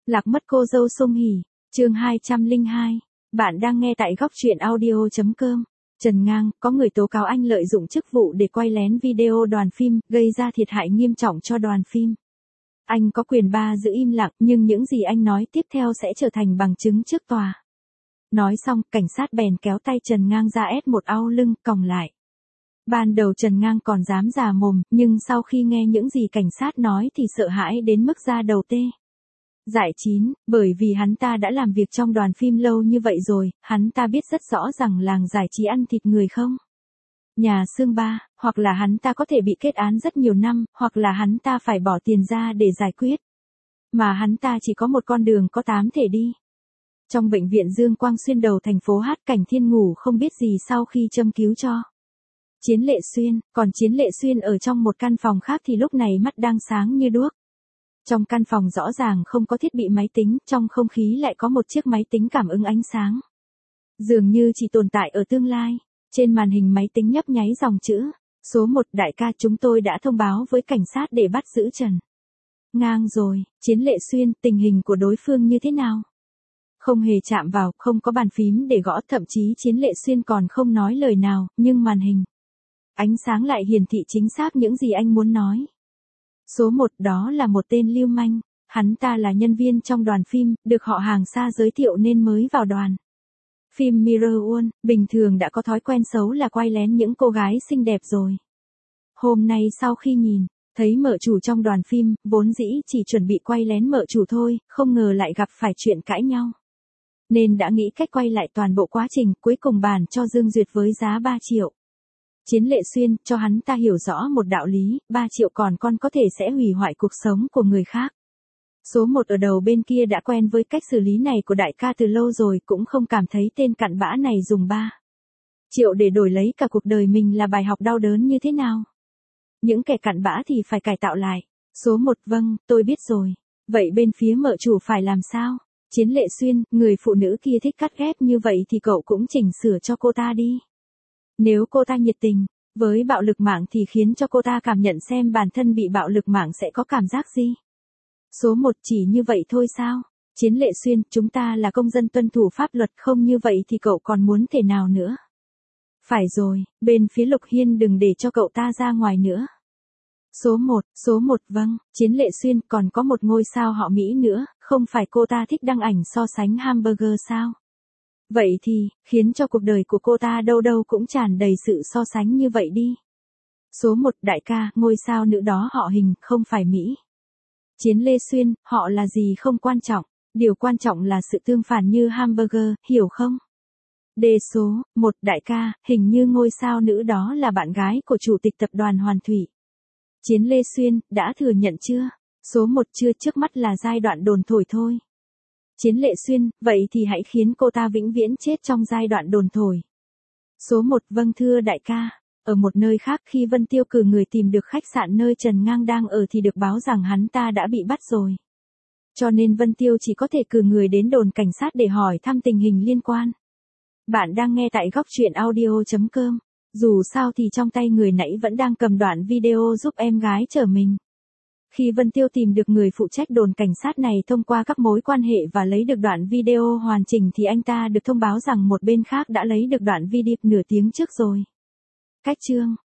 Lạc mất cô dâu Song Hỷ, chương 202. Bạn đang nghe tại góc truyện audio.com. Trần Ngang, có người tố cáo anh lợi dụng chức vụ để quay lén video đoàn phim, gây ra thiệt hại nghiêm trọng cho đoàn phim. Anh có quyền giữ im lặng, nhưng những gì anh nói tiếp theo sẽ trở thành bằng chứng trước tòa. Nói xong, cảnh sát bèn kéo tay Trần Ngang ra ép một au lưng, còng lại. Ban đầu Trần Ngang còn dám già mồm, nhưng sau khi nghe những gì cảnh sát nói thì sợ hãi đến mức da đầu tê. Dại chín, bởi vì hắn ta đã làm việc trong đoàn phim lâu như vậy rồi, hắn ta biết rất rõ rằng làng giải trí ăn thịt người không. Nhà xương ba, hoặc là hắn ta có thể bị kết án rất nhiều năm, hoặc là hắn ta phải bỏ tiền ra để giải quyết. Mà hắn ta chỉ có một con đường có 8 thể đi. Trong bệnh viện Dương Quang Xuyên đầu thành phố Hát, Cảnh Thiên ngủ không biết gì sau khi châm cứu cho Chiến Lệ Xuyên, còn Chiến Lệ Xuyên ở trong một căn phòng khác thì lúc này mắt đang sáng như đuốc. Trong căn phòng rõ ràng không có thiết bị máy tính, trong không khí lại có một chiếc máy tính cảm ứng ánh sáng. Dường như chỉ tồn tại ở tương lai. Trên màn hình máy tính nhấp nháy dòng chữ. Số 1 đại ca, chúng tôi đã thông báo với cảnh sát để bắt giữ Trần Ngang rồi. Chiến Lệ Xuyên, tình hình của đối phương như thế nào? Không hề chạm vào, không có bàn phím để gõ, thậm chí Chiến Lệ Xuyên còn không nói lời nào, nhưng màn hình ánh sáng lại hiển thị chính xác những gì anh muốn nói. Số 1 đó là một tên lưu manh. Hắn ta là nhân viên trong đoàn phim, được họ hàng xa giới thiệu nên mới vào đoàn phim Mirror One, bình thường đã có thói quen xấu là quay lén những cô gái xinh đẹp rồi. Hôm nay sau khi nhìn thấy mợ chủ trong đoàn phim, vốn dĩ chỉ chuẩn bị quay lén mợ chủ thôi, không ngờ lại gặp phải chuyện cãi nhau. Nên đã nghĩ cách quay lại toàn bộ quá trình, cuối cùng bàn cho Dương Duyệt với giá 3 triệu. Chiến Lệ Xuyên, cho hắn ta hiểu rõ một đạo lý, 3 triệu còn con có thể sẽ hủy hoại cuộc sống của người khác. Số 1 ở đầu bên kia đã quen với cách xử lý này của đại ca từ lâu rồi, cũng không cảm thấy tên cặn bã này dùng 3 triệu để đổi lấy cả cuộc đời mình là bài học đau đớn như thế nào. Những kẻ cặn bã thì phải cải tạo lại. Số 1, vâng, tôi biết rồi. Vậy bên phía mợ chủ phải làm sao? Chiến Lệ Xuyên, người phụ nữ kia thích cắt ghép như vậy thì cậu cũng chỉnh sửa cho cô ta đi. Nếu cô ta nhiệt tình với bạo lực mạng thì khiến cho cô ta cảm nhận xem bản thân bị bạo lực mạng sẽ có cảm giác gì. Số 1, chỉ như vậy thôi sao? Chiến Lệ Xuyên, chúng ta là công dân tuân thủ pháp luật, không như vậy thì cậu còn muốn thể nào nữa? Phải rồi, bên phía Lục Hiên đừng để cho cậu ta ra ngoài nữa. Số 1, vâng. Chiến Lệ Xuyên, còn có một ngôi sao họ Mỹ nữa, không phải cô ta thích đăng ảnh so sánh hamburger sao? Vậy thì, khiến cho cuộc đời của cô ta đâu đâu cũng tràn đầy sự so sánh như vậy đi. Số 1, đại ca, ngôi sao nữ đó họ Hình, không phải Mỹ. Chiến Lê Xuyên, họ là gì không quan trọng, điều quan trọng là sự tương phản như hamburger, hiểu không? Số 1, đại ca, hình như ngôi sao nữ đó là bạn gái của chủ tịch tập đoàn Hoàn Thủy. Chiến Lê Xuyên, đã thừa nhận chưa? Số 1, chưa, trước mắt là giai đoạn đồn thổi thôi. Chiến Lệ Xuyên, vậy thì hãy khiến cô ta vĩnh viễn chết trong giai đoạn đồn thổi. Số 1, vâng thưa đại ca. Ở một nơi khác, khi Vân Tiêu cử người tìm được khách sạn nơi Trần Ngang đang ở thì được báo rằng hắn ta đã bị bắt rồi. Cho nên Vân Tiêu chỉ có thể cử người đến đồn cảnh sát để hỏi thăm tình hình liên quan. Bạn đang nghe tại góc truyện audio.com. Dù sao thì trong tay người nãy vẫn đang cầm đoạn video giúp em gái chở mình. Khi Vân Tiêu tìm được người phụ trách đồn cảnh sát này thông qua các mối quan hệ và lấy được đoạn video hoàn chỉnh thì anh ta được thông báo rằng một bên khác đã lấy được đoạn video nửa tiếng trước rồi. Cách chương